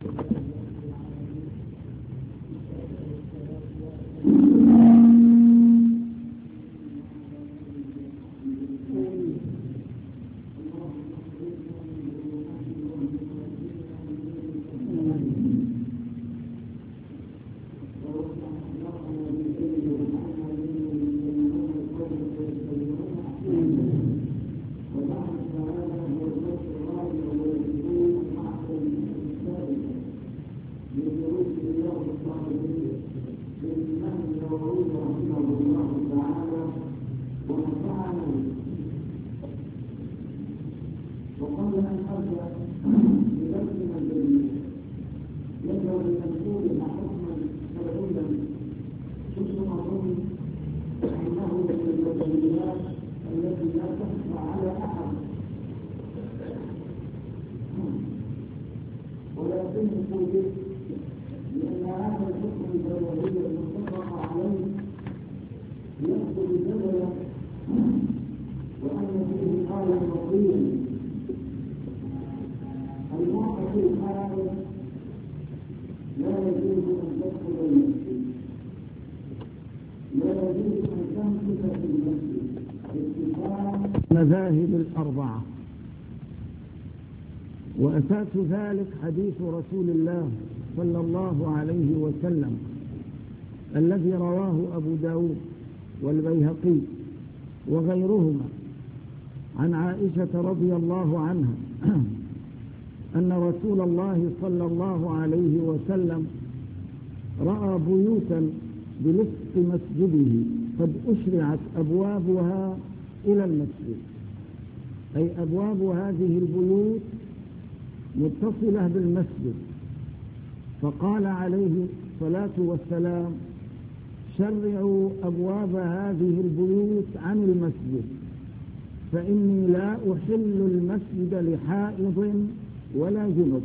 المذاهب الأربعة. وأساس ذلك حديث رسول الله صلى الله عليه وسلم الذي رواه أبو داود والبيهقي وغيرهما عن عائشة رضي الله عنها أن رسول الله صلى الله عليه وسلم رأى بيوتا بلسق مسجده قد أشرعت أبوابها إلى المسجد، أي أبواب هذه البيوت متصلة بالمسجد، فقال عليه الصلاة والسلام: شرعوا أبواب هذه البيوت عن المسجد، فإني لا أحل المسجد لحائض ولا جنب.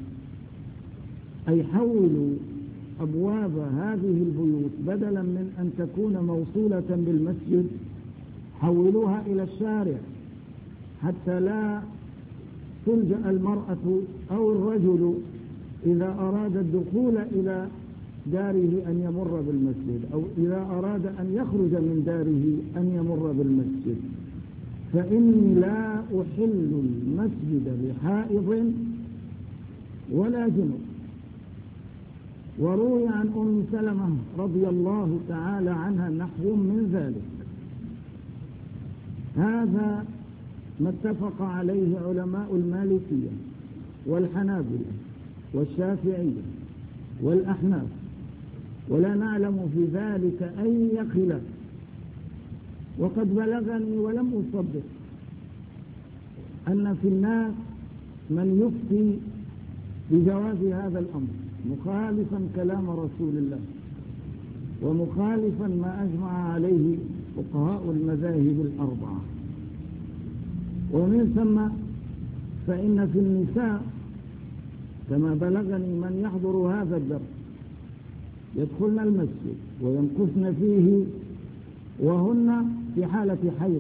أي حولوا أبواب هذه البيوت بدلا من أن تكون موصولة بالمسجد حولوها إلى الشارع حتى لا تلجأ المرأة أو الرجل إذا أراد الدخول إلى داره أن يمر بالمسجد، أو إذا أراد أن يخرج من داره أن يمر بالمسجد. فإني لا أحل المسجد لحائض ولا جنب. وروي عن أم سلمة رضي الله تعالى عنها نحو من ذلك. هذا ما اتفق عليه علماء المالكية والحنابلة والشافعية والأحناف، ولا نعلم في ذلك أي خلاف. وقد بلغني ولم أصدق أن في الناس من يفتي بجواز هذا الأمر مخالفا كلام رسول الله ومخالفا ما أجمع عليه فقهاء المذاهب الأربعة. ومن ثم فإن في النساء كما بلغني من يحضر هذا الدرس يدخلن المسجد ويمكثن فيه وهن في حالة حيض،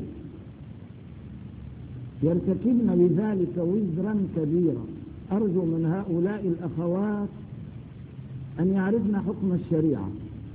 يرتكبن بذلك وزرا كبيرا. أرجو من هؤلاء الأخوات أن يعرفن حكم الشريعة،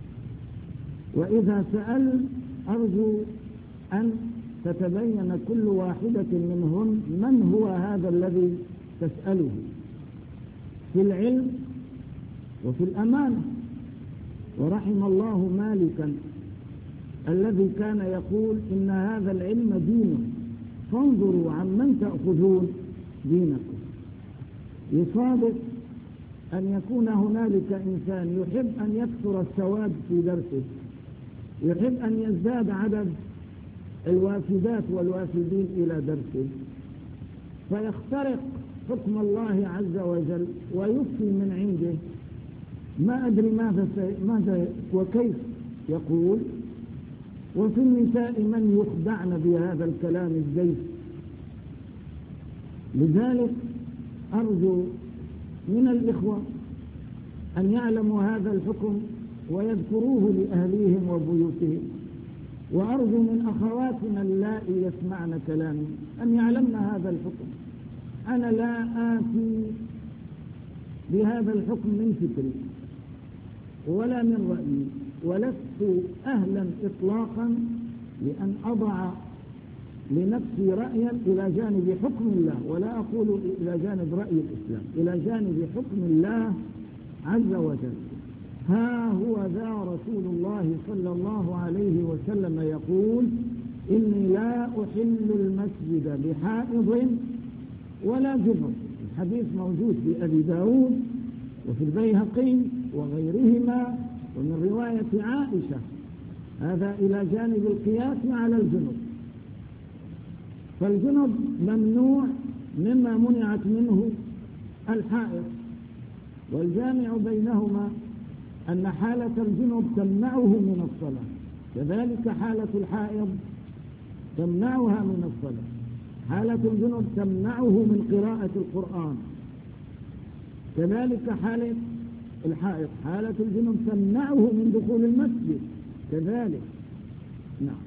وإذا سأل أرجو أن تتبين كل واحدة منهن من هو هذا الذي تسأله في العلم وفي الأمانة. ورحم الله مالكا الذي كان يقول إن هذا العلم دين فانظروا عمن تأخذون دينكم. يصادف أن يكون هنالك إنسان يحب أن يكثر السواد في درسه، يحب أن يزداد عدد الوافدات والوافدين إلى درسه، فيخترق حكم الله عز وجل ويفتي من عنده ما أدري ماذا وكيف يقول. وفي النساء من يخدعن بهذا الكلام الزيف. لذلك أرجو من الإخوة أن يعلموا هذا الحكم ويذكروه لأهليهم وبيوتهم. وأرجو من أخواتنا اللائي يسمعن كلامي أن يعلمن هذا الحكم. أنا لا آتي بهذا الحكم من فكري ولا من رأيي، ولست أهلا إطلاقا لأن أضع لنفسي رأيا إلى جانب حكم الله، ولا أقول إلى جانب رأي الإسلام، إلى جانب حكم الله عز وجل. ها هو ذا رسول الله صلى الله عليه وسلم يقول: إني لا أحل المسجد بحائض ولا جنب. الحديث موجود في أبي داود وفي البيهقي وغيرهما ومن رواية عائشة، هذا إلى جانب القياس على الجنب. فالجنب ممنوع مما منعت منه الحائض، والجامع بينهما أن حالة الجنب تمنعه من الصلاة، كذلك حالة الحائض تمنعها من الصلاة. حالة الجنب تمنعه من قراءة القرآن، كذلك حالة الحائض. حالة الجنب تمنعه من دخول المسجد كذلك. نعم.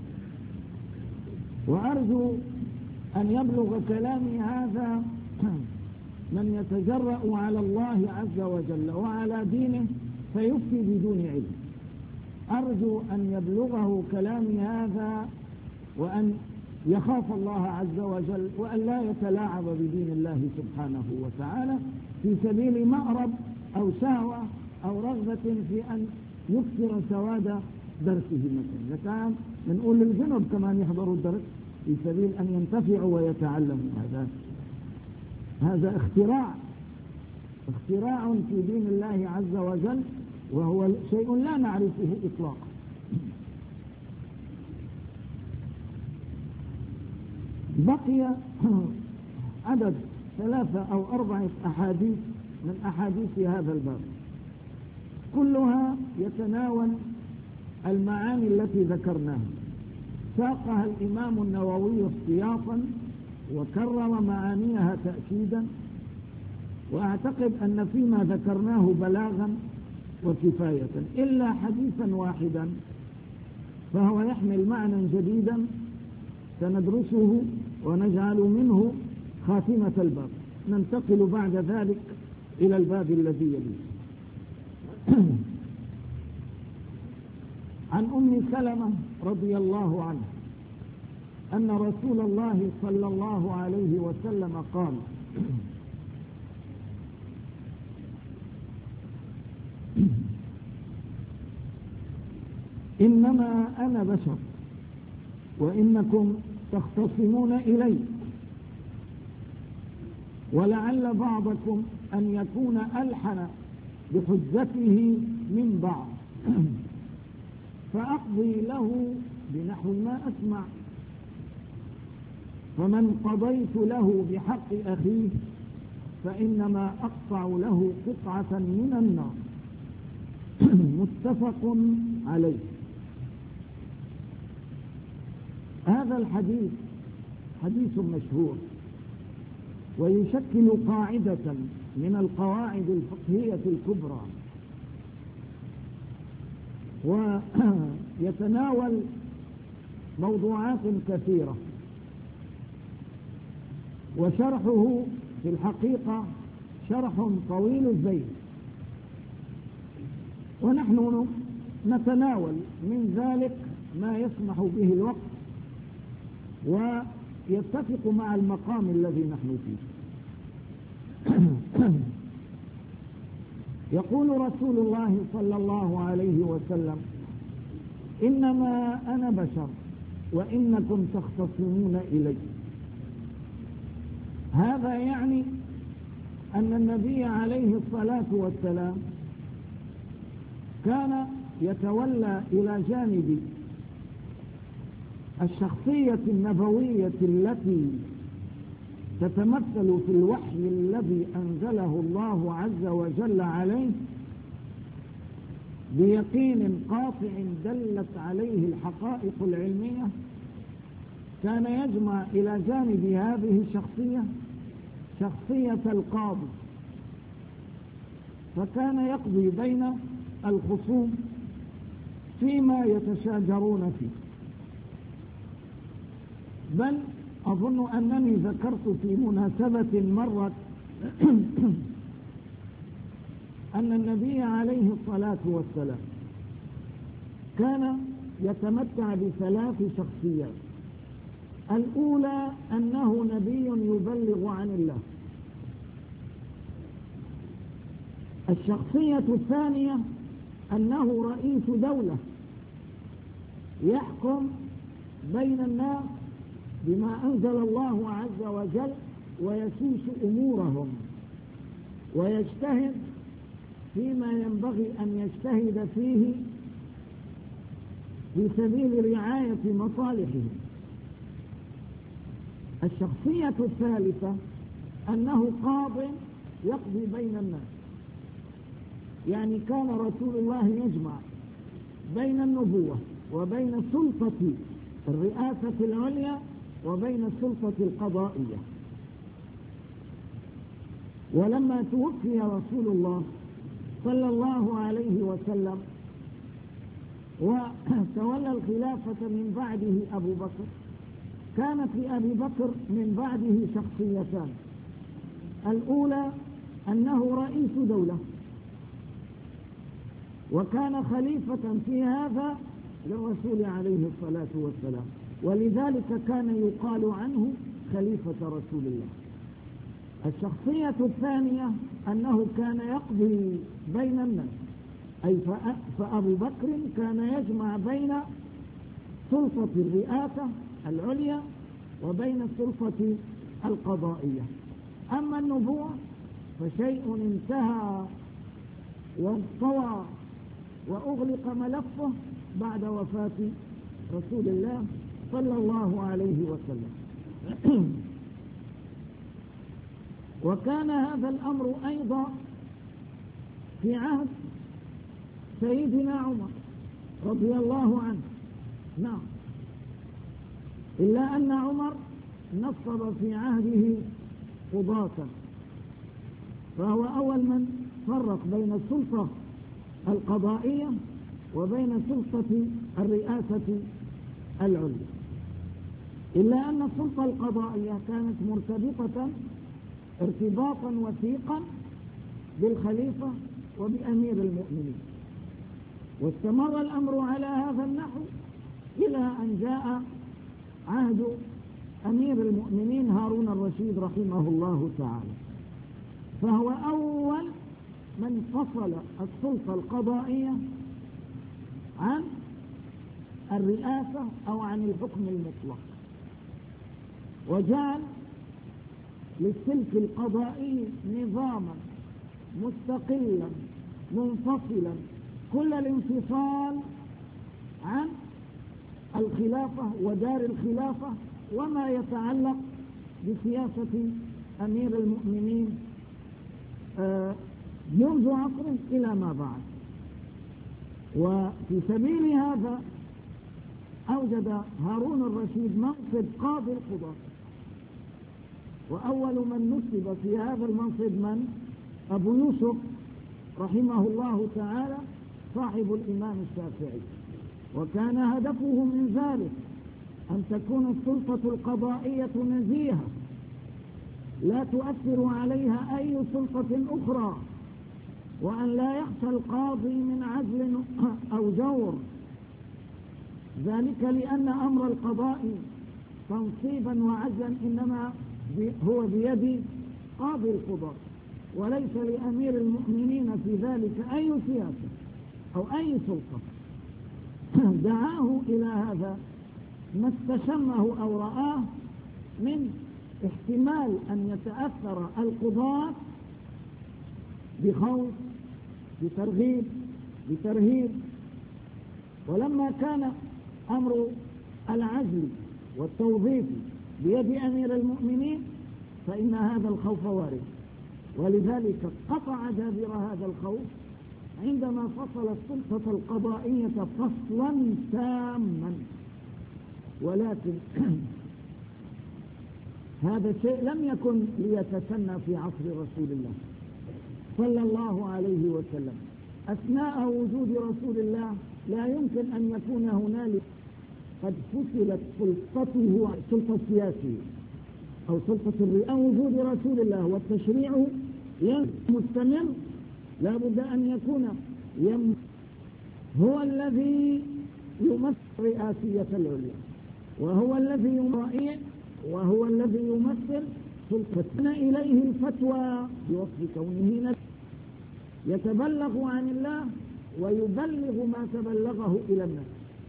وأرجو أن يبلغ كلامي هذا من يتجرأ على الله عز وجل وعلى دينه فيفتي بدون علم. أرجو أن يبلغه كلامي هذا وأن يخاف الله عز وجل وأن لا يتلاعب بدين الله سبحانه وتعالى في سبيل مأرب أو شهوة أو رغبة في أن يكثر سواد درسه مثلا. إذا كان بنقول للجنب كمان يحضروا الدرس في سبيل أن ينتفعوا ويتعلموا، هذا اختراع في دين الله عز وجل، وهو شيء لا نعرفه إطلاقا. بقي عدد 3 أو 4 أحاديث من أحاديث هذا الباب، كلها يتناول المعاني التي ذكرناها. ساقها الإمام النووي احتياطا وكرر معانيها تأكيدا، وأعتقد أن فيما ذكرناه بلاغا وكفاية، إلا حديثا واحدا فهو يحمل معنى جديدا سندرسه ونجعل منه خاتمة الباب، ننتقل بعد ذلك إلى الباب الذي يليه. عن أم سلمة رضي الله عنها أن رسول الله صلى الله عليه وسلم قال: إنما أنا بشر وإنكم تختصمون إلي، ولعل بعضكم أن يكون ألحن بحجته من بعض، فأقضي له بنحو ما أسمع، فمن قضيت له بحق أخيه فإنما أقطع له قطعة من النار. متفق عليه. هذا الحديث حديث مشهور، ويشكل قاعدة من القواعد الفقهية الكبرى، ويتناول موضوعات كثيرة، وشرحه في الحقيقة شرح طويل الزيت، ونحن نتناول من ذلك ما يسمح به الوقت ويتفق مع المقام الذي نحن فيه. يقول رسول الله صلى الله عليه وسلم: إنما أنا بشر وإنكم تختصمون إلي. هذا يعني أن النبي عليه الصلاة والسلام كان يتولى إلى جانب الشخصية النبوية التي تتمثل في الوحي الذي أنزله الله عز وجل عليه بيقين قاطع دلت عليه الحقائق العلمية، كان يجمع إلى جانب هذه الشخصية شخصية القاضي، فكان يقضي بين الخصوم فيما يتشاجرون فيه. بل أظن أنني ذكرت في مناسبة مرت أن النبي عليه الصلاة والسلام كان يتمتع بثلاث شخصيات. الأولى أنه نبي يبلغ عن الله. الشخصية الثانية أنه رئيس دولة يحكم بين الناس بما أنزل الله عز وجل ويسوس أمورهم ويجتهد فيما ينبغي أن يجتهد فيه في سبيل رعاية مصالحهم. الشخصية الثالثة أنه قاض يقضي بين الناس، يعني كان رسول الله يجمع بين النبوة وبين سلطة الرئاسة العليا وبين السلطة القضائية. ولما توفي رسول الله صلى الله عليه وسلم وتولى الخلافة من بعده أبو بكر، كانت لأبي بكر من بعده شخصيتان. الأولى أنه رئيس دولة وكان خليفة في هذا للرسول عليه الصلاة والسلام، ولذلك كان يقال عنه خليفة رسول الله. الشخصية الثانية أنه كان يقضي بين الناس، أي فأبو بكر كان يجمع بين سلطة الرئاسة العليا وبين السلطة القضائية. أما النبوة فشيء انتهى وانطوى وأغلق ملفه بعد وفاة رسول الله صلى الله عليه وسلم. وكان هذا الأمر أيضا في عهد سيدنا عمر رضي الله عنه. نعم، إلا أن عمر نصب في عهده قضاة، فهو أول من فرق بين السلطة القضائية وبين سلطة الرئاسة العليا. إلا أن السلطة القضائية كانت مرتبطة ارتباطا وثيقا بالخليفة وبأمير المؤمنين، واستمر الأمر على هذا النحو إلى أن جاء عهد أمير المؤمنين هارون الرشيد رحمه الله تعالى، فهو أول من فصل السلطة القضائية عن الرئاسة أو عن الحكم المطلق، وجعل للسلك القضائي نظاما مستقلا منفصلا كل الانفصال عن الخلافة ودار الخلافة وما يتعلق بسياسة أمير المؤمنين منذ عصر إلى ما بعد. وفي سبيل هذا أوجد هارون الرشيد منصب قاضي القضاة، وأول من نصب في هذا المنصب من؟ أبو يوسف رحمه الله تعالى صاحب الإمام الشافعي، وكان هدفه من ذلك أن تكون السلطة القضائية نزيهة لا تؤثر عليها أي سلطة أخرى، وأن لا يخشى القاضي من عدل أو جور، ذلك لأن أمر القضاء تنصيبا وعزلا إنما هو بيد قاضي القضاء، وليس لأمير المؤمنين في ذلك أي سياسة أو أي سلطة. دعاه إلى هذا ما استشمه أو رآه من احتمال أن يتأثر القضاة بخوف بترهيب. ولما كان أمر العزل والتوظيف بيد أمير المؤمنين فإن هذا الخوف وارد، ولذلك قطع دابر هذا الخوف عندما فصل السلطة القضائية فصلا تاما. ولكن هذا الشيء لم يكن ليتسنى في عصر رسول الله صلى الله عليه وسلم. أثناء وجود رسول الله لا يمكن أن يكون هنالك قد فصلت سلطته السلطة السياسية أو سلطة الرئاسة. وجود رسول الله والتشريع مستمر لا بد أن يكون هو الذي يمثل رئاسية العليا، وهو الذي يمرئ، وهو الذي يمثل سلطتنا إليه الفتوى بوصف كونه نبي يتبلغ عن الله ويبلغ ما تبلغه إلى الناس.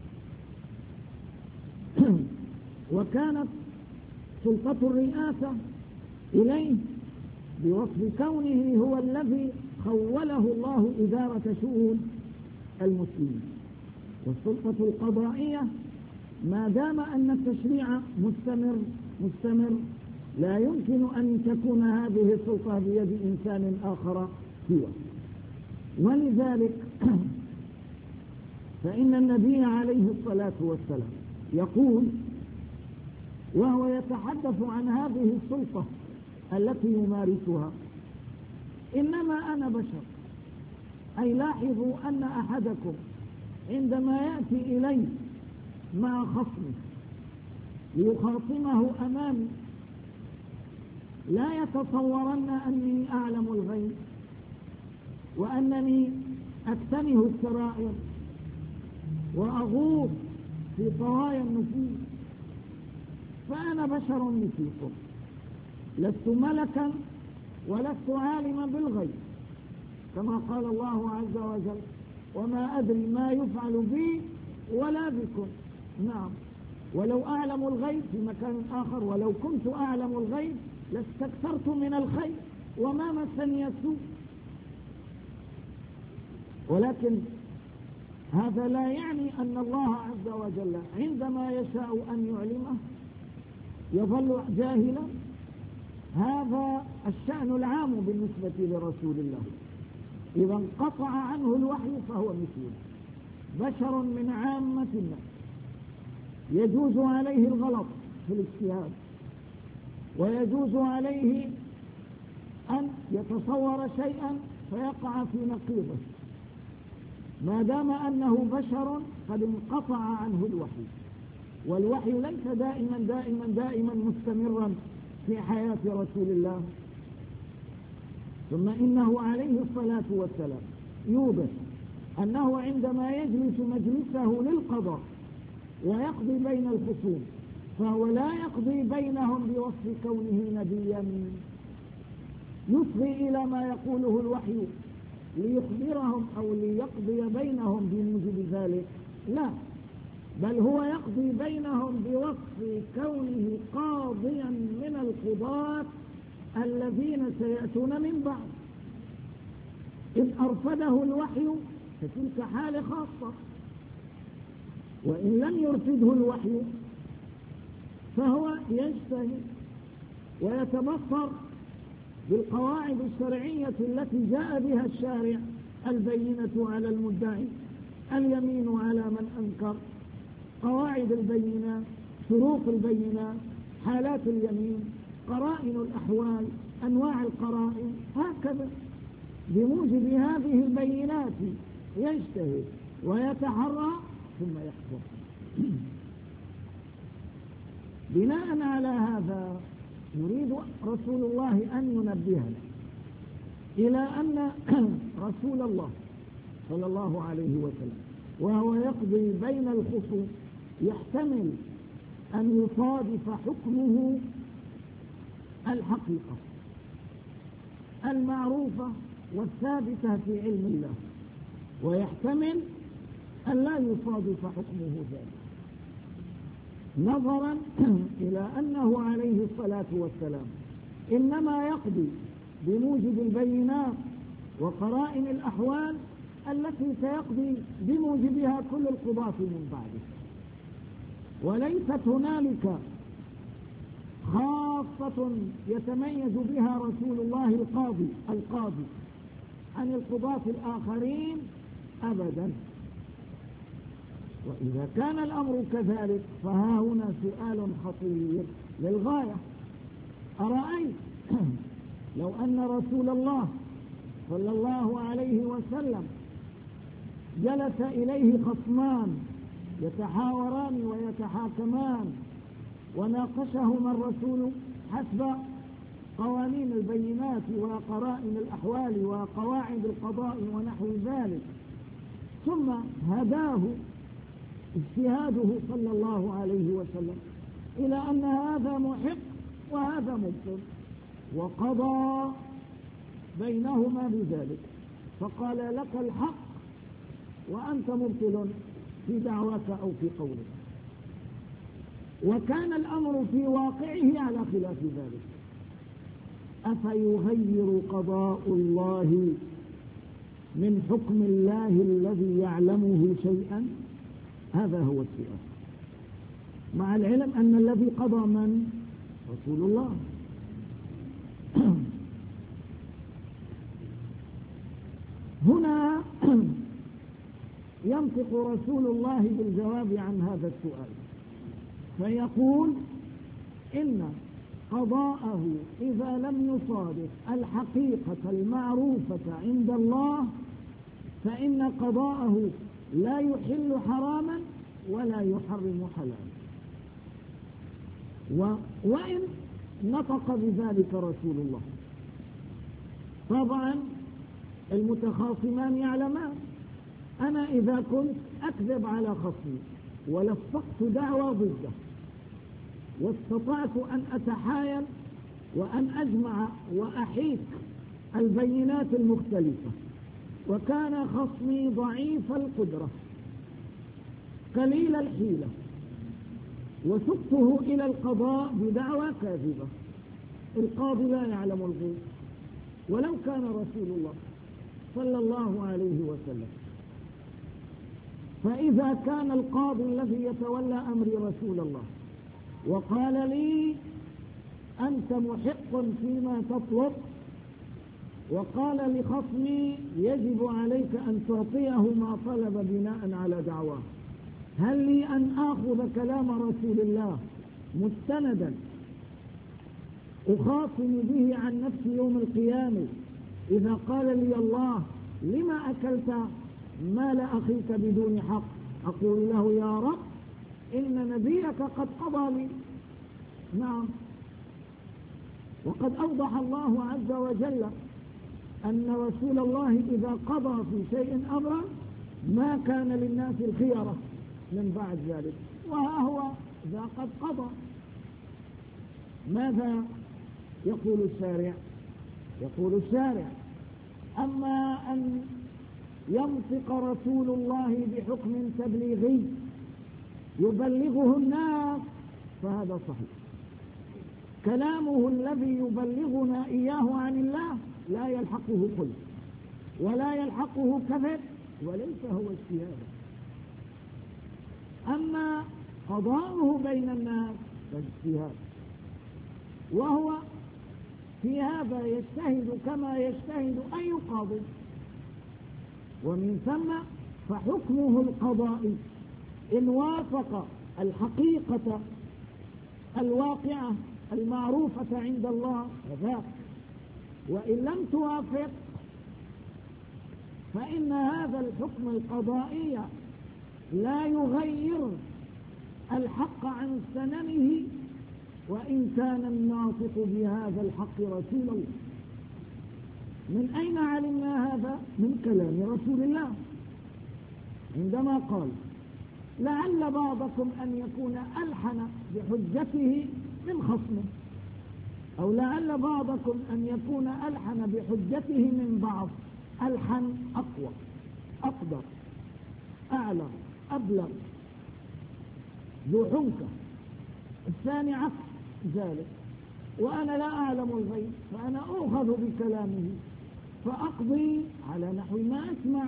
وكانت سلطة الرئاسة إليه بوصف كونه هو الذي خوله الله إدارة شؤون المسلمين. والسلطة القضائية ما دام أن التشريع مستمر لا يمكن أن تكون هذه السلطة بيد إنسان آخر سوى. ولذلك فإن النبي عليه الصلاة والسلام يقول وهو يتحدث عن هذه السلطة التي يمارسها: إنما أنا بشر. أي لاحظوا أن أحدكم عندما يأتي إلي مع خصمه ليخاصمه أمامي لا يتصورن أني أعلم الغيب وأنني أكتنه السرائر وأغوص في طوايا النفوس، فأنا بشر مثلكم، لست ملكا ولست عالما بالغيب، كما قال الله عز وجل: وما أدري ما يفعل بي ولا بكم. نعم، ولو أعلم الغيب في مكان آخر، ولو كنت أعلم الغيب لاستكثرت من الخير وما مسني السوء. ولكن هذا لا يعني أن الله عز وجل عندما يشاء أن يعلمه يظل جاهلا. هذا الشأن العام بالنسبة لرسول الله. إذا انقطع عنه الوحي فهو مثله، بشر من عامة الناس، يجوز عليه الغلط في الاجتهاد، ويجوز عليه أن يتصور شيئا فيقع في نقيضه، ما دام أنه بشر قد انقطع عنه الوحي. والوحي ليس دائما مستمرا في حياة رسول الله. ثم إنه عليه الصلاة والسلام يوضح أنه عندما يجلس مجلسه للقضاء ويقضي بين الخصوم فهو لا يقضي بينهم بوصف كونه نبيا يصغي إلى ما يقوله الوحي ليخبرهم أو ليقضي بينهم بموجب ذلك، لا، بل هو يقضي بينهم بوصف كونه قاضيا من القضاة الذين سيأتون من بعد. إذ أرفده الوحي فتلك حالة خاصة، وإن لم يرفده الوحي فهو يجتهد ويتبصر بالقواعد الشرعية التي جاء بها الشارع: البينة على المدعي، اليمين على من أنكر، قواعد البينة، شروط البينة، حالات اليمين، قرائن الأحوال، أنواع القرائن، هكذا. بموجب هذه البينات يجتهد ويتحرى ثم يحكم. بناء على هذا يريد رسول الله أن ينبهنا إلى أن رسول الله صلى الله عليه وسلم وهو يقضي بين الخصوم يحتمل أن يصادف حكمه الحقيقة المعروفة والثابتة في علم الله، ويحتمل أن لا يصادف حكمه ذلك، نظرا إلى أنه عليه الصلاة والسلام إنما يقضي بموجب البينات وقرائن الأحوال التي سيقضي بموجبها كل القضاة من بعده، وليست هنالك خاصة يتميز بها رسول الله القاضي عن القضاة الآخرين أبدا. وإذا كان الأمر كذلك فها هنا سؤال خطير للغاية: أرأيت لو أن رسول الله صلى الله عليه وسلم جلس إليه خصمان يتحاوران ويتحاكمان وناقشهما الرسول حسب قوانين البينات وقرائن الأحوال وقواعد القضاء ونحو ذلك، ثم هداه اجتهاده صلى الله عليه وسلم إلى أن هذا محق وهذا مبطل، وقضى بينهما بذلك، فقال لك الحق وأنت مبطل في دعواك أو في قولك. وكان الأمر في واقعه على خلاف ذلك. أفيغير قضاء الله من حكم الله الذي يعلمه شيئا؟ هذا هو السؤال، مع العلم أن الذي قضى من؟ رسول الله. هنا ينطق رسول الله بالجواب عن هذا السؤال، فيقول إن قضاءه إذا لم يصادف الحقيقة المعروفة عند الله فإن قضاءه لا يحل حراما ولا يحرم حلالا. وإن نطق بذلك رسول الله، طبعا المتخاصمان يعلمان أنا إذا كنت أكذب على خصمي ولفقت دعوى ضده واستطعت أن أتحايل وأن أجمع وأحيك البينات المختلفة، وكان خصمي ضعيف القدرة قليل الحيلة، وسقته إلى القضاء بدعوى كاذبة، القاضي لا يعلم الغيب ولو كان رسول الله صلى الله عليه وسلم. فإذا كان القاضي الذي يتولى أمر رسول الله وقال لي أنت محق فيما تطلب، وقال لخصمي يجب عليك أن تعطيه ما طلب بناء على دعواه، هل لي أن آخذ كلام رسول الله مستندا أخاصم به عن نفسي يوم القيامة إذا قال لي الله لما أكلت مال أخيك بدون حق؟ أقول له يا رب إن نبيك قد قضى لي. نعم، وقد أوضح الله عز وجل أن رسول الله إذا قضى في شيء أمرا ما كان للناس الخيرة من بعد ذلك، وها هو ذا قد قضى. ماذا يقول الشارع؟ يقول الشارع أما أن ينطق رسول الله بحكم تبليغي يبلغه الناس فهذا صحيح، كلامه الذي يبلغنا إياه عن الله لا يلحقه قلب ولا يلحقه كذب وليس هو اجتهاد. أما قضاؤه بين الناس فاجتهاد، وهو في هذا يجتهد كما يجتهد أي قاضي، ومن ثم فحكمه القضائي إن وافق الحقيقة الواقعة المعروفة عند الله فذاك، وإن لم توافق فإن هذا الحكم القضائي لا يغير الحق عن سننه وإن كان الناطق بهذا الحق رسول الله. من أين علمنا هذا؟ من كلام رسول الله عندما قال لعل بعضكم أن يكون ألحن بحجته من خصمه، أو لعل بعضكم أن يكون ألحن بحجته من بعض. ألحن أقوى، أقدر، أعلم، أبلغ، ذو حنكة. الثاني عكس ذلك، وأنا لا أعلم الغيب فأنا أؤخذ بكلامه فأقضي على نحو ما أسمع.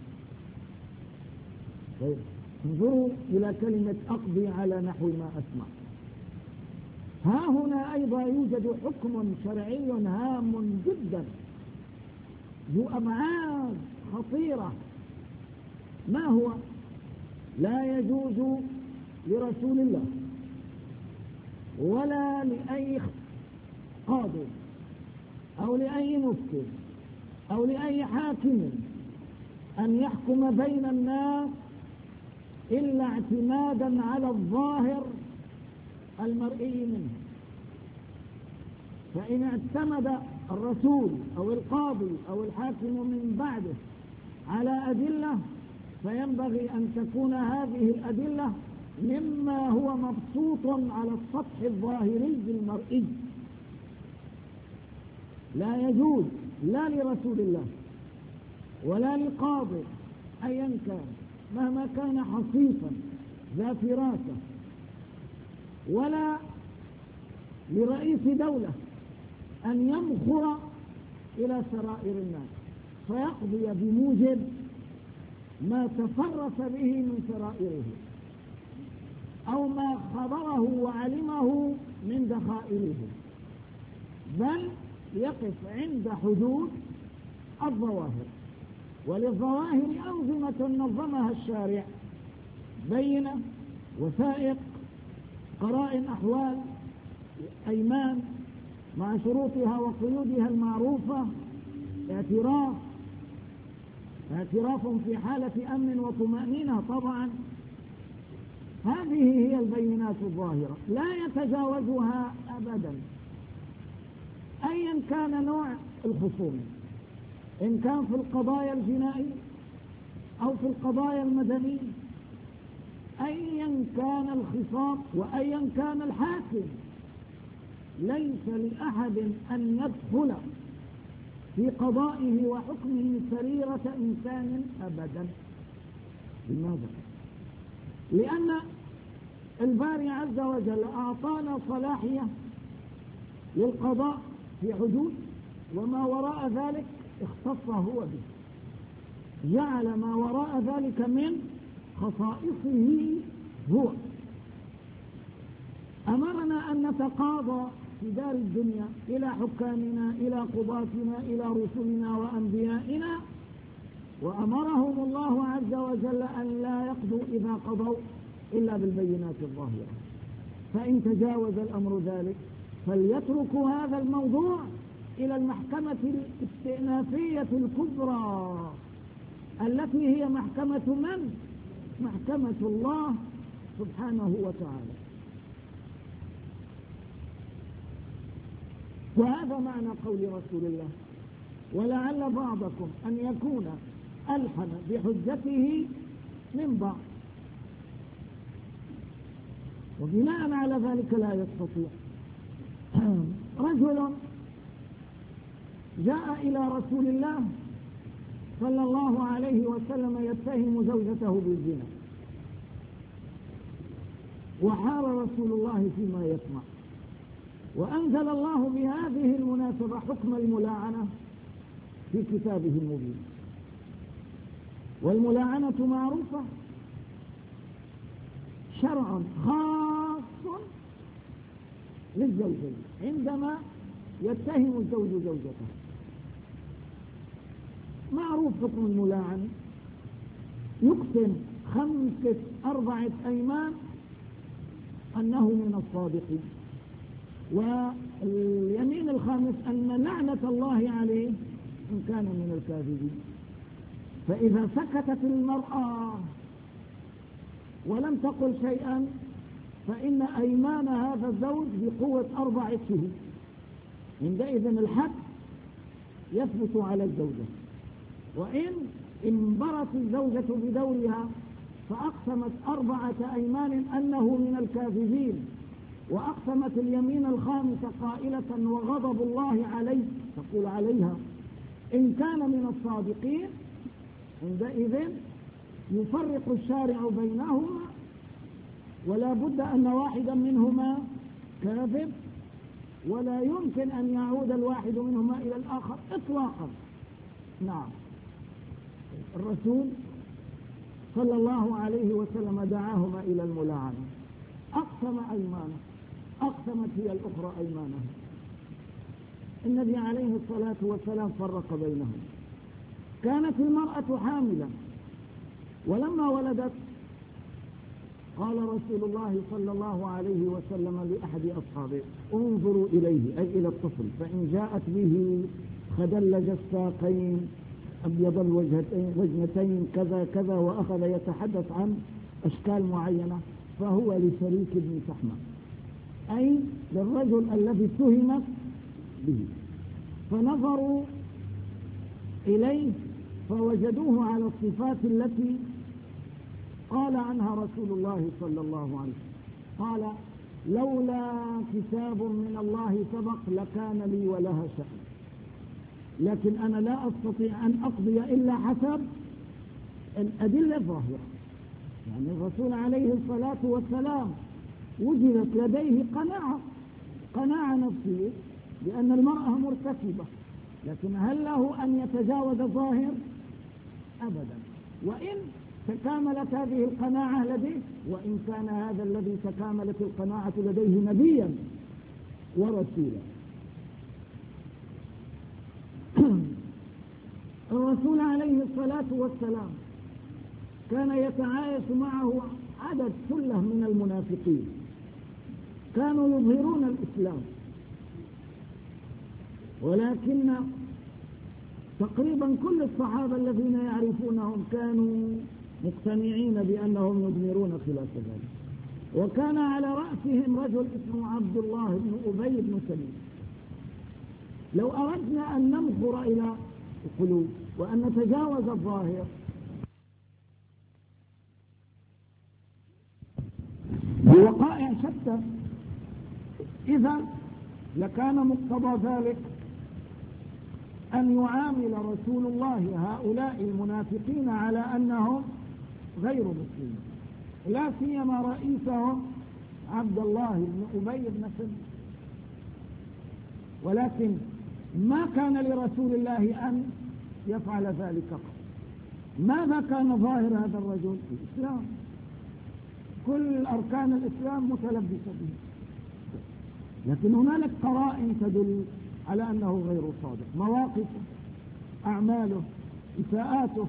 طيب انظروا إلى كلمة أقضي على نحو ما أسمع. ها هنا أيضا يوجد حكم شرعي هام جدا ذو أبعاد خطيرة. ما هو؟ لا يجوز لرسول الله ولا لأي قاضي أو لأي مفتي أو لأي حاكم أن يحكم بين الناس إلا اعتمادا على الظاهر المرئي منه. فإن اعتمد الرسول أو القاضي أو الحاكم من بعده على أدلة فينبغي أن تكون هذه الأدلة مما هو مبسوط على السطح الظاهري المرئي. لا يجوز لا لرسول الله ولا للقاضي أيا كان مهما كان حصيفا ذا فراسة، ولا لرئيس دولة أن يمخر إلى سرائر الناس فيقضي بموجب ما تفرس به من سرائره أو ما خبره وعلمه من دخائله، بل يقف عند حدود الظواهر. وللظواهر أنظمة نظمها الشارع، بينة، وثائق، قرائن أحوال، أيمان مع شروطها وقيودها المعروفة، اعتراف في حالة أمن وطمأنينة طبعا. هذه هي البينات الظاهرة لا يتجاوزها أبدا أيا كان نوع الخصوم، إن كان في القضايا الجنائية أو في القضايا المدنية، أيا كان الخصام وأيا كان الحاكم. ليس لأحد أن يدخل في قضائه وحكمه سريرة إنسان أبدا. لماذا؟ لأن الباري عز وجل أعطانا صلاحية للقضاء في حدود، وما وراء ذلك اختص هو به، جعل ما وراء ذلك من خصائصه هو. أمرنا أن نتقاضى في دار الدنيا إلى حكامنا، إلى قضاتنا، إلى رسلنا وأنبيائنا، وأمرهم الله عز وجل أن لا يقضوا إذا قضوا إلا بالبينات الظاهرة. فإن تجاوز الأمر ذلك فليتركوا هذا الموضوع إلى المحكمة الاستئنافية الكبرى التي هي محكمة من؟ محكمة الله سبحانه وتعالى. وهذا معنى قول رسول الله: ولعل بعضكم أن يكون ألحن بحجته من بعض. وبناء على ذلك لا يستطيع. رجل جاء إلى رسول الله صلى الله عليه وسلم يتهم زوجته بالزنا، وحار رسول الله فيما يسمع، وأنزل الله بهذه المناسبة حكم الملاعنة في كتابه المبين. والملاعنة معروفة شرعا خاص للزوجين عندما يتهم الزوج زوجته. معروف حكم الملاعنة، يقسم 4 أيمان أنه من الصادقين، واليمين الخامس أن لعنة الله عليه إن كان من الكاذبين. فإذا سكتت المرأة ولم تقل شيئا فإن أيمان هذا الزوج بقوة 4 شهود. عندئذ الحد يثبت على الزوجة. وإن انبرت الزوجة بدورها فأقسمت 4 أيمان أنه من الكاذبين، وأقسمت اليمين الخامسة قائلة: وغضب الله عليه، تقول عليها إن كان من الصادقين. عندئذ يفرق الشارع بينهما، ولا بد أن واحدا منهما كاذب، ولا يمكن أن يعود الواحد منهما إلى الآخر إطلاقا. نعم، الرسول صلى الله عليه وسلم دعاهما إلى الملاعنة، أقسم أيمانه، أقسمت هي الأخرى أيمانها. النبي عليه الصلاة والسلام فرق بينهم. كانت المرأة حاملا، ولما ولدت قال رسول الله صلى الله عليه وسلم لأحد أصحابه: انظروا إليه، أي إلى الطفل، فإن جاءت به خدلج الساقين أبيض الوجنتين كذا كذا، وأخذ يتحدث عن أشكال معينة، فهو لشريك بن سحمة، أي للرجل الذي اتهمت به، فنظروا إليه فوجدوه على الصفات التي قال عنها رسول الله صلى الله عليه وسلم. قال: لولا كتاب من الله سبق لكان لي ولها شأن، لكن أنا لا أستطيع أن أقضي إلا حسب الأدلة الظاهرة. يعني الرسول عليه الصلاة والسلام وجدت لديه قناعة نفسية بأن المرأة مرتكبة، لكن هل له أن يتجاوز الظاهر؟ أبدا. وإن تكاملت هذه القناعة لديه، وإن كان هذا الذي تكاملت القناعة لديه نبيا ورسولا. الرسول عليه الصلاة والسلام كان يتعايش معه عدد ثلة من المنافقين، كانوا يظهرون الإسلام، ولكن تقريبا كل الصحابة الذين يعرفونهم كانوا مقتنعين بأنهم يضمرون خلاف ذلك. وكان على رأسهم رجل اسمه عبد الله بن أبي بن سلول. لو أردنا أن ننظر إلى القلوب وأن نتجاوز الظاهر بوقائع شتى، إذا لكان مقتضى ذلك أن يعامل رسول الله هؤلاء المنافقين على أنهم غير مسلمين، لا سيما رئيسهم عبد الله بن أبي بن سلول. ولكن ما كان لرسول الله أن يفعل ذلك قط. ماذا كان ظاهر هذا الرجل؟ الإسلام، كل أركان الإسلام متلبسة به، لكن هنالك قرائن تدل على أنه غير صادق، مواقفه، أعماله، إساءاته،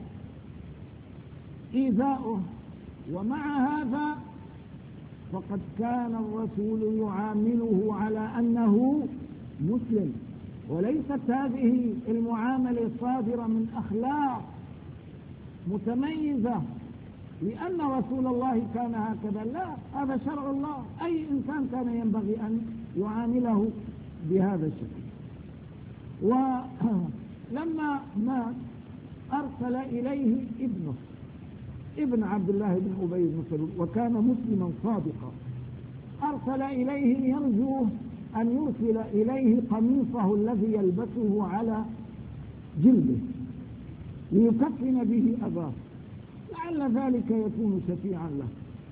إيذاؤه. ومع هذا فقد كان الرسول يعامله على أنه مسلم، وليست هذه المعاملة صادرة من أخلاق متميزة لأن رسول الله كان هكذا، لا، هذا شرع الله، أي إنسان كان ينبغي أن يعامله بهذا الشكل. ولما مات أرسل إليه ابن عبد الله بن أبي بن سلول، وكان مسلما صادقا، أرسل إليه يرجو أن يرسل إليه قميصه الذي يلبسه على جلده ليكفن به أباه، لعل ذلك يكون شفيعا له.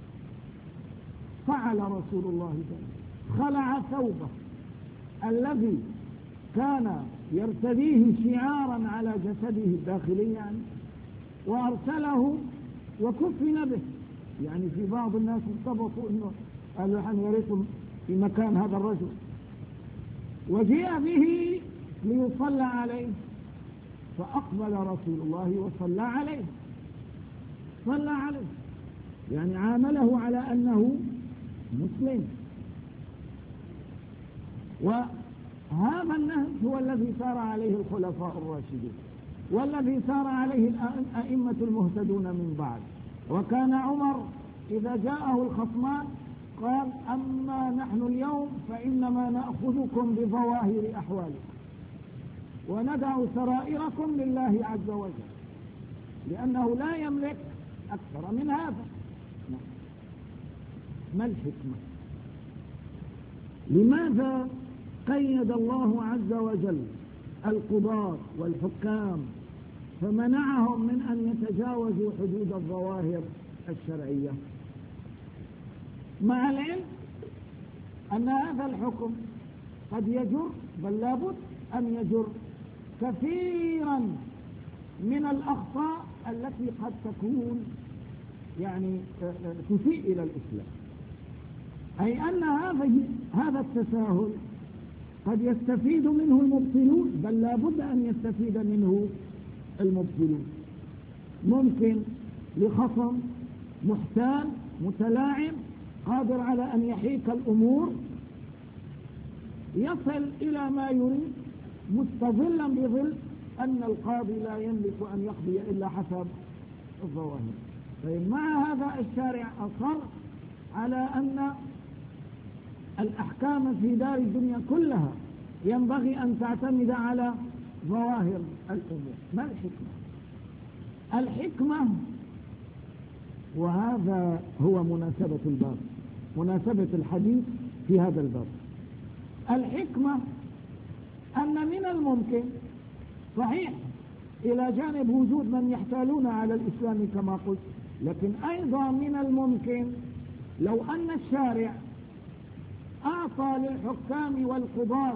فعل رسول الله ذلك، خلع ثوبه الذي كان يرتديه شعارا على جسده الداخلي يعني، وأرسله وكفن به. يعني في بعض الناس ارتبطوا انه قالوا نحن يرث في مكان هذا الرجل، وجيء به ليصلى عليه، فأقبل رسول الله وصلى عليه، صلى عليه، يعني عامله على أنه مسلم. وهذا النهج هو الذي سار عليه الخلفاء الراشدين، والذي سار عليه الأئمة المهتدون من بعد. وكان عمر إذا جاءه الخصمان قال: أما نحن اليوم فإنما نأخذكم بظواهر أحوالكم وندع سرائركم لله عز وجل، لأنه لا يملك أكثر من هذا. ما الحكمة؟ لماذا قيد الله عز وجل القضاة والحكام فمنعهم من أن يتجاوزوا حدود الظواهر الشرعية؟ مع العلم أن هذا الحكم قد يجر، بل لابد أن يجر كثيرا من الأخطاء التي قد تكون يعني تسيء إلى الإسلام، أي أن هذا التساهل قد يستفيد منه المبطلون، بل لابد أن يستفيد منه المبطلون. ممكن لخصم محتال متلاعب قادر على أن يحيك الأمور يصل إلى ما يريد مستظلا بظل أن القاضي لا يملك أن يقضي إلا حسب الظواهر. مع هذا الشارع أصر على أن الأحكام في دار الدنيا كلها ينبغي أن تعتمد على ظواهر الأمور. ما الحكمة؟ الحكمة، وهذا هو مناسبة الباب، مناسبة الحديث في هذا الباب. الحكمة أن من الممكن، صحيح إلى جانب وجود من يحتالون على الإسلام كما قلت، لكن أيضا من الممكن لو أن الشارع أعطى للحكام والقضاة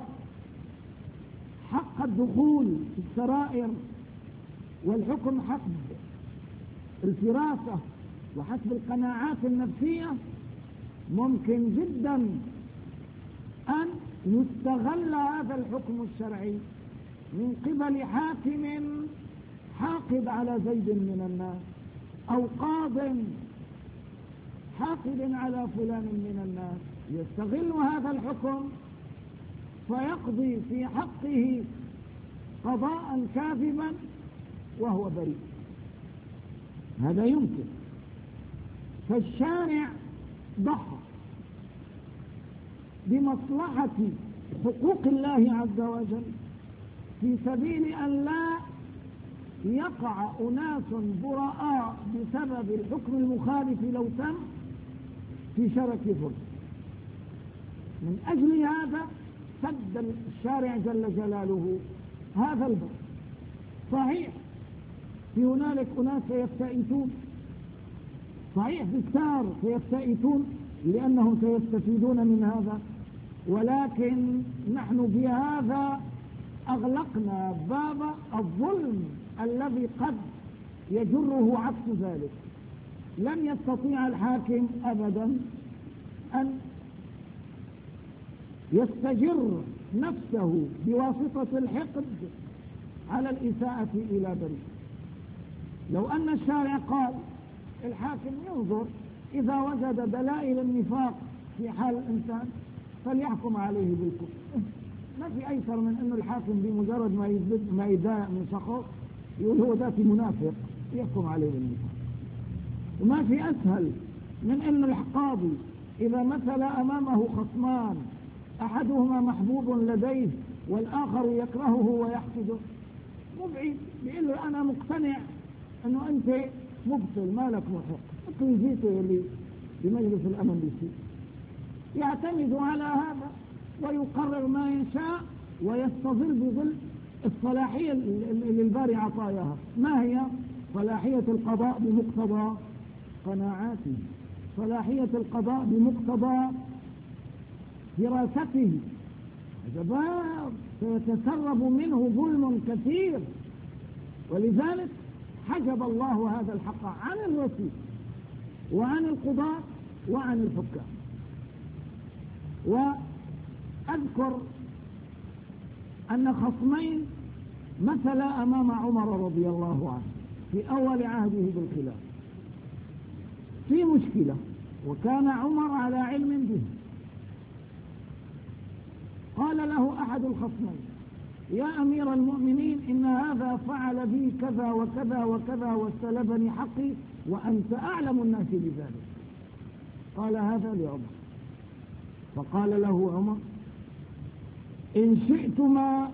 حق الدخول في السرائر والحكم حسب الفراسة وحسب القناعات النفسية، ممكن جدا أن يستغل هذا الحكم الشرعي من قبل حاكم حاقد على زيد من الناس، أو قاض حاقد على فلان من الناس، يستغل هذا الحكم فيقضي في حقه قضاء كاذبا وهو بريء. هذا يمكن. فالشارع ضحى بمصلحة حقوق الله عز وجل في سبيل أن لا يقع أناس براء بسبب الحكم المخالف لو تم في شرك فرد. من أجل هذا سد الشارع جل جلاله هذا الباب. صحيح في هنالك أناس سيفتئتون، صحيح في السار سيفتئتون لأنهم سيستفيدون من هذا، ولكن نحن بهذا أغلقنا باب الظلم الذي قد يجره عكس ذلك. لن يستطيع الحاكم أبدا أن يستجر نفسه بواسطة الحقد على الإساءة إلى بريء. لو أن الشارع قال الحاكم ينظر إذا وجد دلائل النفاق في حال الإنسان فليحكم عليه بالكفر، ما في أيسر من أن الحاكم بمجرد ما يتضايق من شخص يقول هو ذاتي منافق يحكم عليه بالنفاق. وما في أسهل من أن القاضي إذا مثل أمامه خصمان أحدهما محبوب لديه والآخر يكرهه ويحسده، مبعد بيقول له أنا مقتنع أنه أنت مبطل ما لك محق، تنزيته اللي بمجلس الأمن بالسيء، يعتمد على هذا ويقرر ما يشاء ويستظل بظل الصلاحية اللي الباري عطاياها. ما هي صلاحية القضاء بمقتضى قناعاته، صلاحية القضاء بمقتضى فراسته. هذا باب سيتسرب منه ظلم كثير، ولذلك حجب الله هذا الحق عن الوسيط وعن القضاء وعن الحكام. وأذكر أن خصمين مثلا أمام عمر رضي الله عنه في أول عهده بالخلافة في مشكلة، وكان عمر على علم به. قال له أحد الخصمين يا أمير المؤمنين إن هذا فعل بي كذا وكذا وكذا واستلبني حقي وأنت أعلم الناس بذلك. قال هذا لعمر، فقال له عمر إن شئتما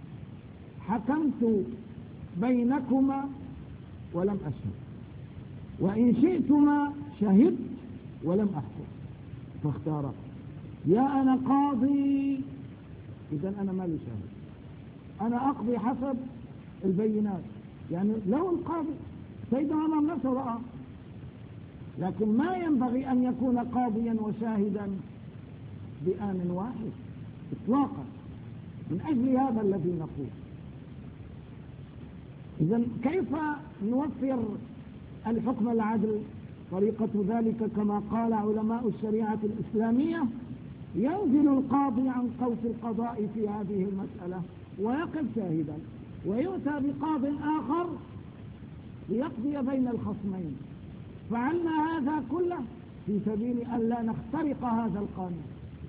حكمت بينكما ولم أشهد، وإن شئتما شهدت ولم أحكم. فاختار يا أنا قاضي إذن أنا مالي شاهد، أنا أقضي حسب البينات. يعني لو القاضي سيدنا عمر نفسه رأى، لكن ما ينبغي أن يكون قاضيا وشاهدا بآن واحد إطلاقا. من أجل هذا الذي نقول إذن كيف نوفر الحكم العدل؟ طريقة ذلك كما قال علماء الشريعة الإسلامية ينزل القاضي عن قوس القضاء في هذه المسألة ويقف شاهدا، ويؤتى بقاض آخر ليقضي بين الخصمين. فعلنا هذا كله في سبيل أن لا نخترق هذا القانون.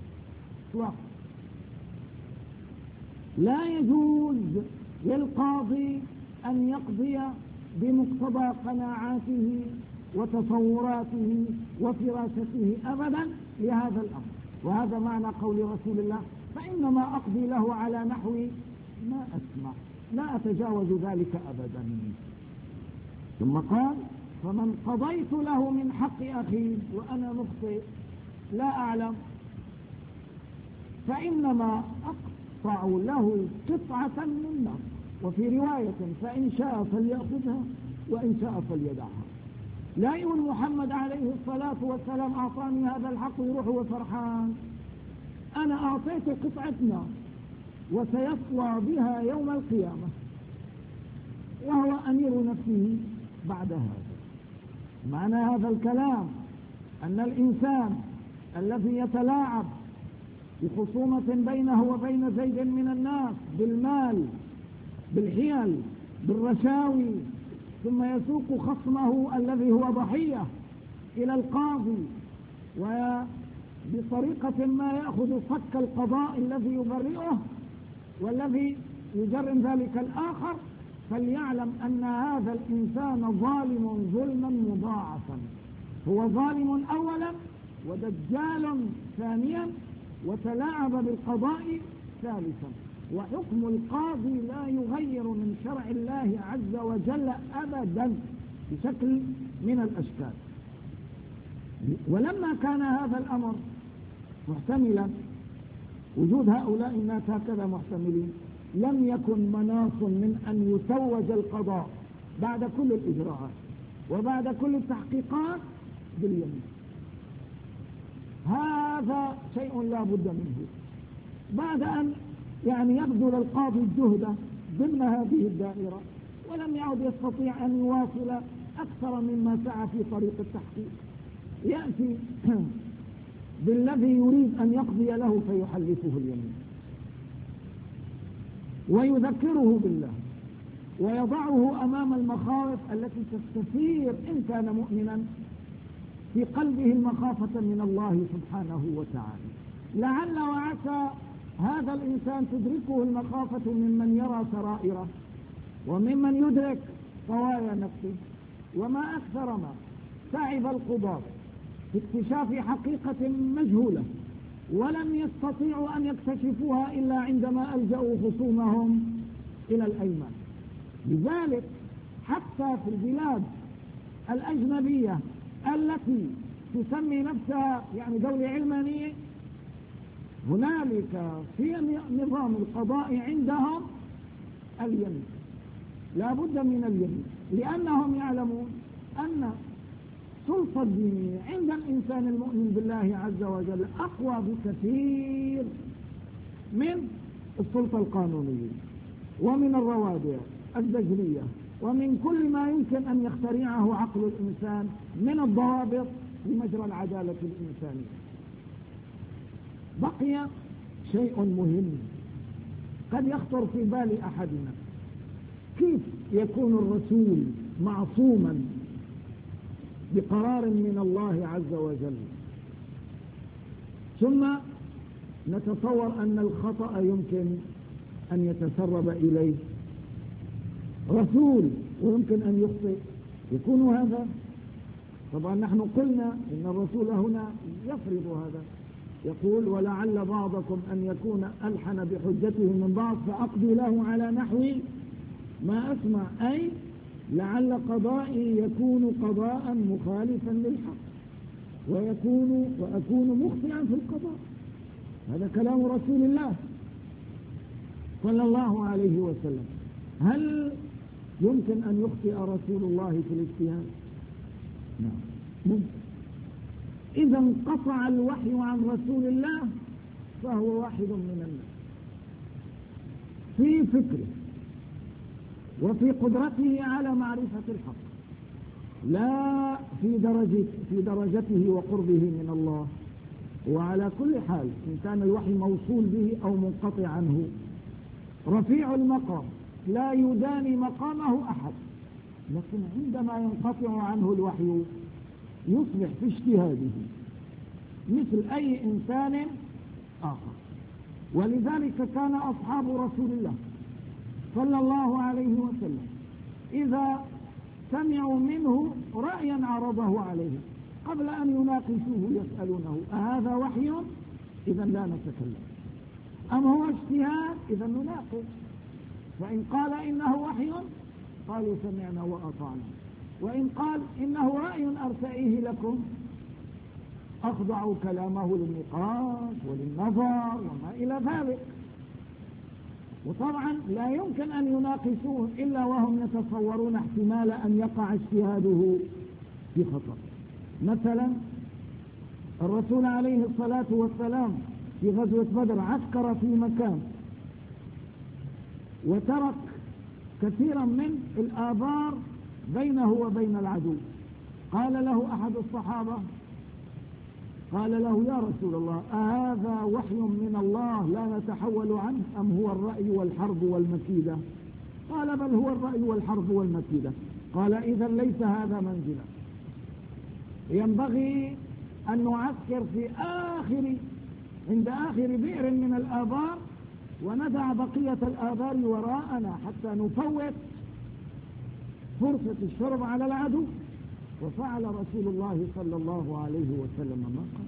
لا يجوز للقاضي أن يقضي بمقتضى قناعاته وتصوراته وفراسته أبدا لهذا الأمر. وهذا معنى قول رسول الله فإن فإنما أقضي له على نحو ما أسمع، لا أتجاوز ذلك أبدا. ثم قال: فمن قضيت له من حق أخي وأنا مخطئ لا أعلم فإنما أقطع له قطعة من نار. وفي رواية: فإن شاء فليأخذها وإن شاء فليدعها. لا يقول محمد عليه الصلاة والسلام أعطاني هذا الحق ويروح وفرحان، أنا أعطيته قطعة نار وسيصلى بها يوم القيامة وهو أمير نفسه بعد هذا. معنى هذا الكلام أن الإنسان الذي يتلاعب بخصومة بينه وبين زيد من الناس بالمال بالحيل بالرشاوي، ثم يسوق خصمه الذي هو ضحية إلى القاضي وبطريقة ما يأخذ صك القضاء الذي يبرئه والذي يجرم ذلك الآخر، فليعلم أن هذا الإنسان ظالم ظلما مضاعفا. هو ظالم أولا ودجال ثانيا وتلاعب بالقضاء ثالثا. وحكم القاضي لا يغير من شرع الله عز وجل أبدا بشكل من الأشكال. ولما كان هذا الأمر محتملا، وجود هؤلاء الناس هكذا محتملين، لم يكن مناص من أن يتوج القضاء بعد كل الإجراءات وبعد كل التحقيقات باليمين. هذا شيء لا بد منه بعد أن يبذل القاضي الجهد ضمن هذه الدائرة ولم يعد يستطيع أن يواصل أكثر مما سعى في طريق التحقيق. يأتي بالذي يريد أن يقضي له فيحلفه اليمين ويذكره بالله ويضعه أمام المخاوف التي تستثير إن كان مؤمنا في قلبه المخافة من الله سبحانه وتعالى. لعل وعسى هذا الإنسان تدركه المخافة ممن يرى سرائره وممن يدرك طوايا نفسه. وما أكثر ما تعب القضاة في اكتشاف حقيقة مجهولة ولم يستطيعوا أن يكتشفوها إلا عندما ألجأوا خصومهم إلى الأيمان. لذلك حتى في البلاد الأجنبية التي تسمي نفسها دولة علمانية، هنالك في نظام القضاء عندهم اليمين، لا بد من اليمين، لأنهم يعلمون أن السلطة الدينية عند الإنسان المؤمن بالله عز وجل أقوى بكثير من السلطة القانونية ومن الروادع الزجرية ومن كل ما يمكن أن يخترعه عقل الإنسان من الضوابط لمجرى العدالة الإنسانية. بقي شيء مهم قد يخطر في بال أحدنا: كيف يكون الرسول معصوما بقرار من الله عز وجل ثم نتصور أن الخطأ يمكن أن يتسرب إليه؟ رسول ويمكن أن يخطئ، يكون هذا؟ طبعا نحن قلنا إن الرسول هنا يفرض هذا، يقول: ولعل بعضكم أن يكون ألحن بحجته من بعض فأقضي له على نحو ما أسمع، أي لعل قضائي يكون قضاء مخالفا للحق وأكون مخطئا في القضاء. هذا كلام رسول الله صلى الله عليه وسلم. هل يمكن أن يخطئ رسول الله في الاجتهاد؟ نعم ممكن. إذا انقطع الوحي عن رسول الله فهو واحد من الناس في فكره وفي قدرته على معرفة الحق، لا في درجته وقربه من الله. وعلى كل حال إن كان الوحي موصول به أو منقطع عنه، رفيع المقام لا يداني مقامه أحد، لكن عندما ينقطع عنه الوحي يصبح في اجتهاده مثل أي إنسان آخر. ولذلك كان أصحاب رسول الله صلى الله عليه وسلم إذا سمعوا منه رأيا عرضه عليه قبل أن يناقشوه يسألونه: أهذا وحي؟ إذا لا نتكلم. أم هو اجتهاد؟ إذا نناقش. فإن قال إنه وحي قالوا سمعنا وأطعنا، وإن قال إنه رأي أرتئيه لكم أخضعوا كلامه للنقاش وللنظر وما إلى ذلك. وطبعا لا يمكن أن يناقشوه إلا وهم يتصورون احتمال أن يقع اجتهاده في خطأ. مثلا الرسول عليه الصلاة والسلام في غزوة بدر عسكر في مكان وترك كثيرا من الآبار بينه وبين العدو. قال له أحد الصحابة، قال له يا رسول الله أهذا وحي من الله لا نتحول عنه أم هو الرأي والحرب والمكيدة؟ قال بل هو الرأي والحرب والمكيدة. قال إذا ليس هذا منزلا، ينبغي أن نعسكر في عند آخر بئر من الآبار وندع بقية الآبار وراءنا حتى نفوت فرصة الشرب على العدو. وفعل رسول الله صلى الله عليه وسلم ما قال.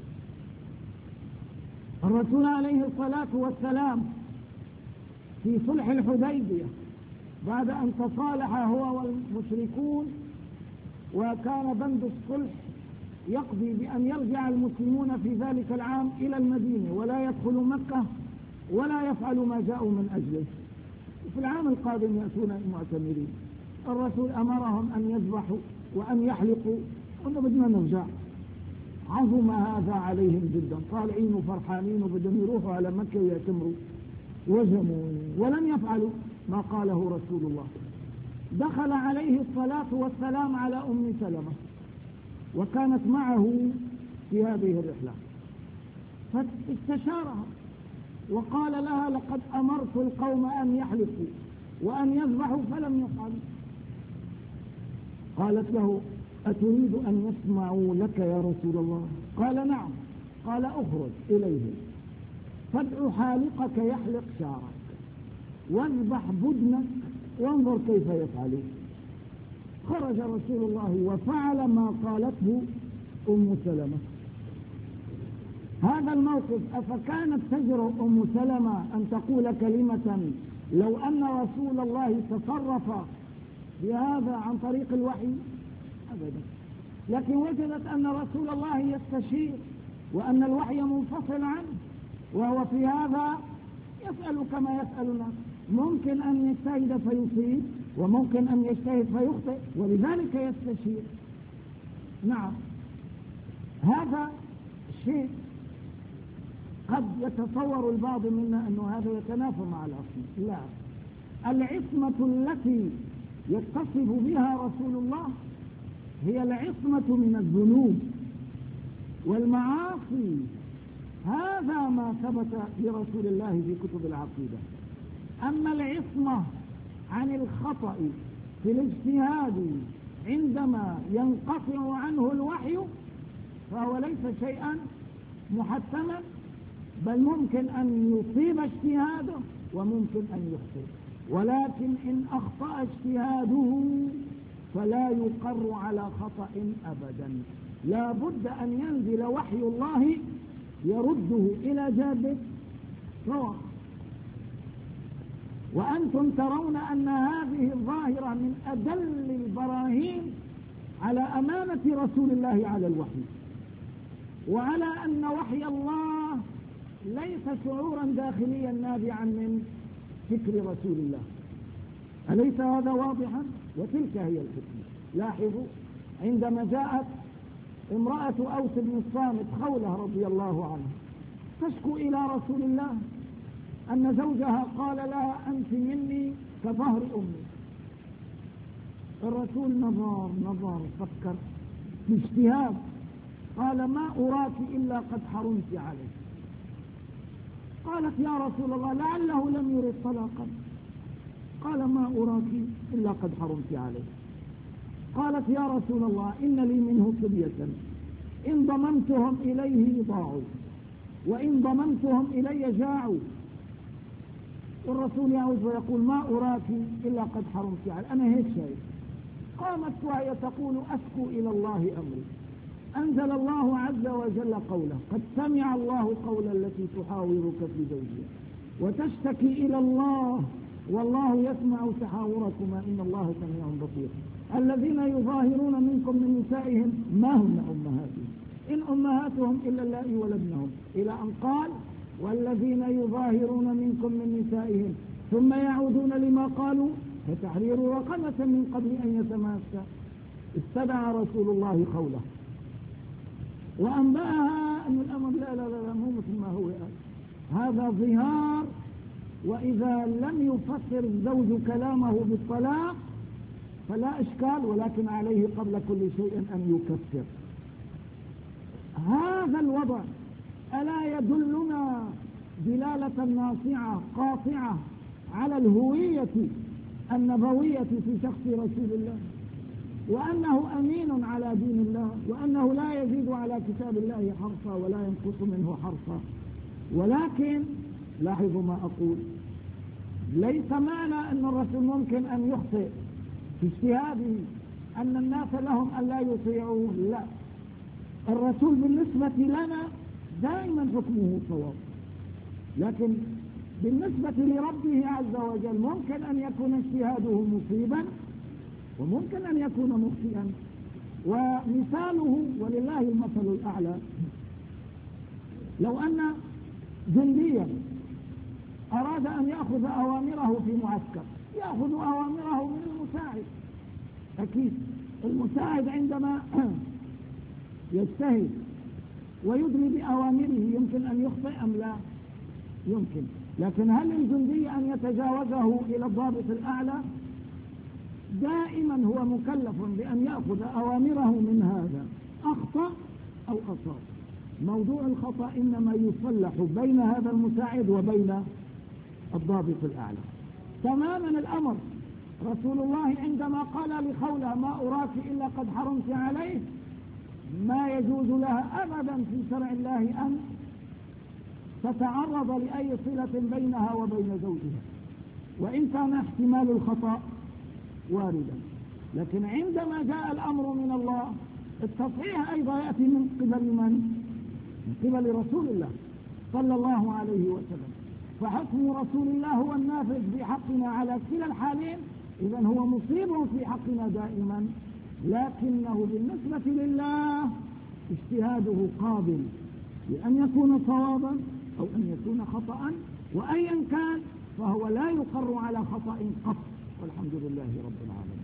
الرسول عليه الصلاة والسلام في صلح الحديبية بعد أن تصالح هو والمشركون وكان بند الصلح يقضي بأن يرجع المسلمون في ذلك العام إلى المدينة ولا يدخلوا مكة ولا يفعلوا ما جاءوا من أجله، وفي العام القادم يأتون المعتمرين. الرسول أمرهم أن يذبحوا وأن يحلقوا، قلنا بدنا نرجع. عظم هذا عليهم جدا، طالعين وفرحانين وبدهم يروحوا على مكة ويأتمروا، وجموا ولم يفعلوا ما قاله رسول الله. دخل عليه الصلاة والسلام على أم سلمة وكانت معه في هذه الرحلة، فاستشارها وقال لها لقد أمرت القوم أن يحلقوا وأن يذبحوا فلم يفعلوا. قالت له أتريد أن يسمعوا لك يا رسول الله؟ قال نعم. قال أخرج إليهم فادع حالقك يحلق شعرك واذبح بدنك وانظر كيف يفعلون. خرج رسول الله وفعل ما قالته أم سلمة. هذا الموقف أفكانت تجرؤ أم سلمة أن تقول كلمة لو أن رسول الله تصرف بهذا عن طريق الوحي؟ أبدا. لكن وجدت أن رسول الله يستشير وأن الوحي منفصل عنه، وهو في هذا يسأل كما يسأل الناس، ممكن أن يجتهد فيصيب وممكن أن يجتهد فيخطئ، ولذلك يستشير. نعم، هذا الشيء قد يتصور البعض منا أنه هذا يتنافى مع العصمة. لا، العصمة التي يتصف بها رسول الله هي العصمة من الذنوب والمعاصي. هذا ما ثبت لرسول الله في كتب العقيدة. أما العصمة عن الخطأ في الاجتهاد عندما ينقطع عنه الوحي فهو ليس شيئا محتما، بل ممكن أن يصيب اجتهاده وممكن أن يخطئ، ولكن إن أخطأ اجتهاده فلا يقر على خطأ أبدا. لا بد أن ينزل وحي الله يرده إلى جاده صواب. وأنتم ترون أن هذه الظاهرة من أدل البراهين على أمانة رسول الله على الوحي، وعلى أن وحي الله ليس شعورا داخليا نابعا من فكر رسول الله. أليس هذا واضحا؟ وتلك هي الحكمة. لاحظوا عندما جاءت امرأة أوس بن الصامت خولة رضي الله عنها تشكو إلى رسول الله أن زوجها قال لها أنت مني كظهر أمي. الرسول نظر فكر باجتهاد، قال ما أراك إلا قد حرمت عليه. قالت يا رسول الله لعله لم يرد طلاقا. قال ما أراك إلا قد حرمت عليه. قالت يا رسول الله إن لي منه صبية إن ضممتهم إليه ضاعوا وإن ضممتهم إلي جاعوا. والرسول يعود ويقول ما أراك إلا قد حرمت عليه. أنا هيك شايف. قامت وهي تقول أشكو إلى الله أمري أنزل الله عز وجل قوله: قد سمع الله قول التي تحاورك في زوجها وتشتكي إلى الله والله يسمع تحاوركما إن الله سميع بصير. الذين يظاهرون منكم من نسائهم ما هن أمهاتهم إن أمهاتهم إلا اللائي ولدنهم، إلى أن قال: والذين يظاهرون منكم من نسائهم ثم يعودون لما قالوا فتحرير رقبة من قبل أن يتماسا. استدعى رسول الله قوله وأنبأها أن الأمر لا لا لا مو مثل ما هو هذا ظهار. وإذا لم يفسر الزوج كلامه بالطلاق فلا إشكال، ولكن عليه قبل كل شيء أن يكفر. هذا الوضع ألا يدلنا دلالة ناصعة قاطعة على الهوية النبوية في شخص رسول الله، وأنه أمين على دين الله، وأنه لا يزيد على كتاب الله حرفا ولا ينقص منه حرفا. ولكن لاحظوا ما أقول، ليس معنى أن الرسول ممكن أن يخطئ في اجتهاده أن الناس لهم أن لا يطيعوه، لا، الرسول بالنسبة لنا دائما حكمه صواب، لكن بالنسبة لربه عز وجل ممكن أن يكون اجتهاده مصيبا وممكن أن يكون مخطئا. ومثاله ولله المثل الأعلى، لو أن جنديا أراد أن يأخذ أوامره في معسكر، يأخذ أوامره من المساعد. أكيد المساعد عندما يجتهد ويدري بأوامره يمكن أن يخطئ أم لا؟ يمكن. لكن هل الجندي أن يتجاوزه إلى الضابط الأعلى؟ دائما هو مكلف بأن يأخذ أوامره من هذا، أخطأ أو أصاب. موضوع الخطأ إنما يصلح بين هذا المساعد وبين الضابط الأعلى. تماما الأمر رسول الله عندما قال لخولة: ما أراك إلا قد حرمت عليه، ما يجوز لها أبدا في شرع الله أن تتعرض لأي صلة بينها وبين زوجها، وإن كان احتمال الخطأ واردا. لكن عندما جاء الأمر من الله التصحيح أيضا يأتي من قبل من؟ من قبل رسول الله صلى الله عليه وسلم. فحكم رسول الله هو النافذ في حقنا على كلا الحالين، إذن هو مصيب في حقنا دائما، لكنه بالنسبة لله اجتهاده قابل لأن يكون صوابا أو أن يكون خطأ، وأيا كان فهو لا يقر على خطأ قط، والحمد لله رب العالمين.